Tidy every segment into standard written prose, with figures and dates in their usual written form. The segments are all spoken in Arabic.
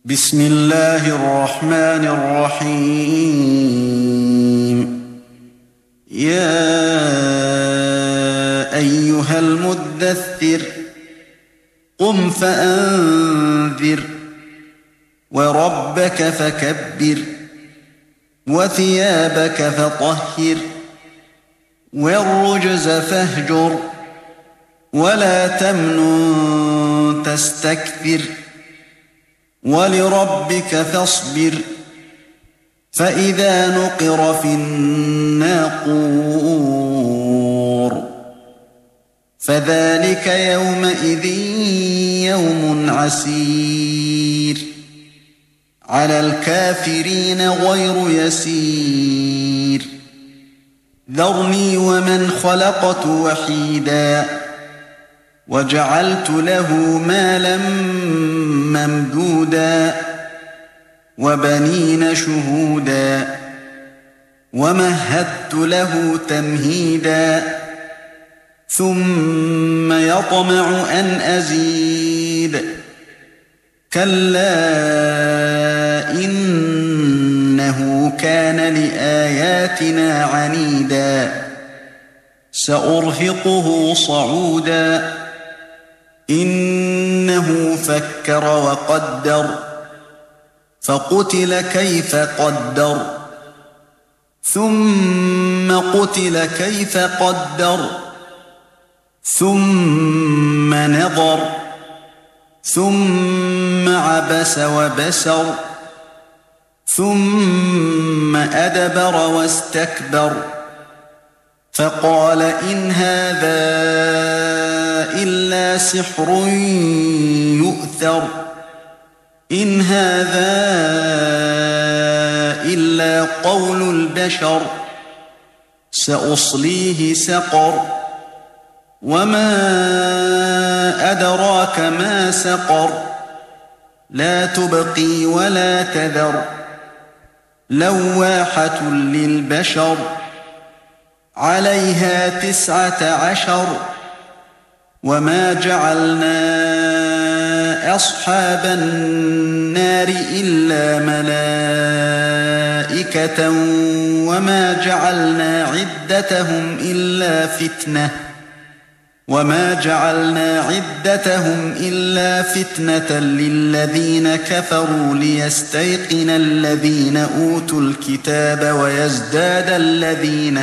بسم الله الرحمن الرحيم. يا أيها المدثر قم فأنذر وربك فكبر وثيابك فطهر والرجز فاهجر ولا تمنن تستكثر ولربك فاصبر فإذا نقر في الناقور فذلك يومئذ يوم عسير على الكافرين غير يسير. ذرني ومن خلقت وحيدا وجعلت له مالا ممدودا وبنين شهودا ومهدت له تمهيدا ثم يطمع أن أزيد كلا إنه كان لآياتنا عنيدا سأرهقه صعودا إنه فكر وقدر فقتل كيف قدر ثم قتل كيف قدر ثم نظر ثم عبس وبسر ثم أدبر واستكبر فقال إن هذا إلا سحر يؤثر إن هذا إلا قول البشر سأصليه سقر وما أدراك ما سقر لا تبقي ولا تذر لواحة للبشر عليها 19 وما جعلنا أصحاب النار إلا ملائكة وما جعلنا عدتهم إلا فتنة للذين كفروا ليستيقن الذين أوتوا الكتاب ويزداد الذين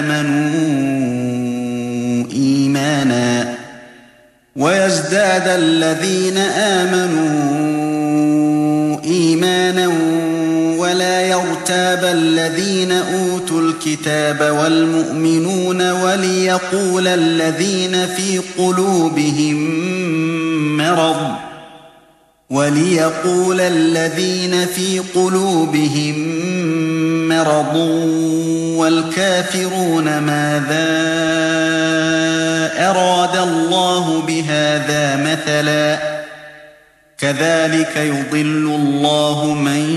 آمنوا إيمانا ولا يرتاب الذين أوتوا الكتاب والمؤمنون وليقول الذين في قلوبهم مرض والكافرون ماذا أراد الله بهذا مثلا كذلك يضل الله من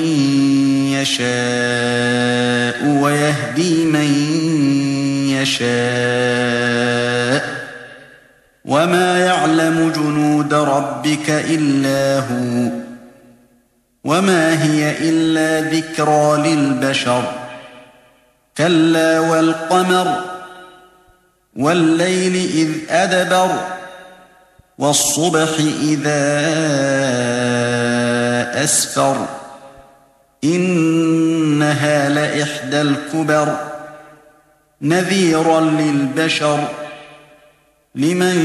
يشاء ويهدي من يشاء وما يعلم جنود ربك إلا هو وما هي إلا ذكرى للبشر كلا والقمر والليل إذ أدبر والصبح إذا أسفر إنها لإحدى الكبر نذيرا للبشر لمن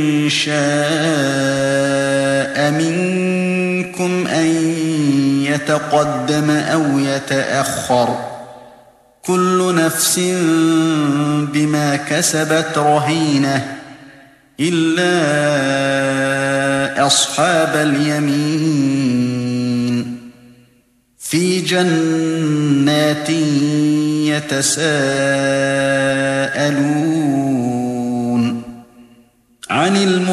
شاء منكم أن يتقدم أو يتأخر كل نفس بما كسبت رهينة إلا أصحاب اليمين في جنات يتساءلون عن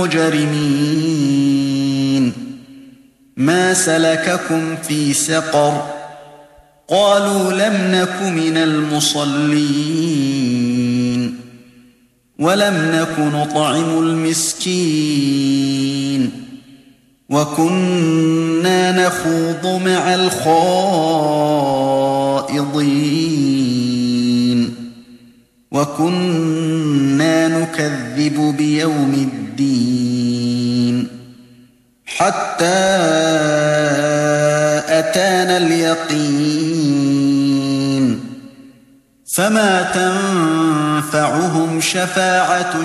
المجرمين ما سلككم في سقر قالوا لم نك من المصلين ولم نك نطعم المسكين وكنا نخوض مع الخائضين وكنا نكذب بيوم الدين حتى أتانا اليقين فما تنفعهم شفاعة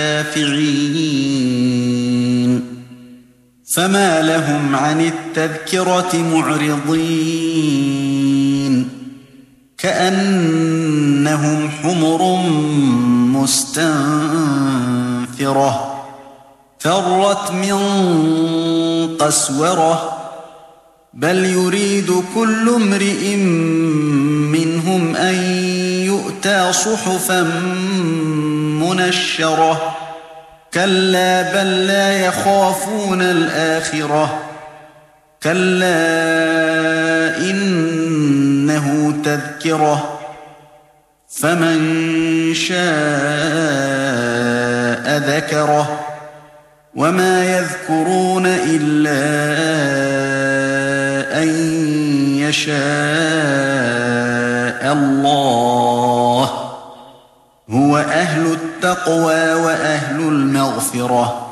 الشافعين فما لهم عن التذكرة معرضين كأنهم حمر مستنفرة فرت من قسورة بل يريد كل امرئ منهم أن يؤتى صحفا منشرة كلا بل لا يخافون الآخرة كلا إنه تذكرة فمن شاء ذكره وما يذكرون إلا أن يشاء الله هو أهل التقوى وأهل المغفرة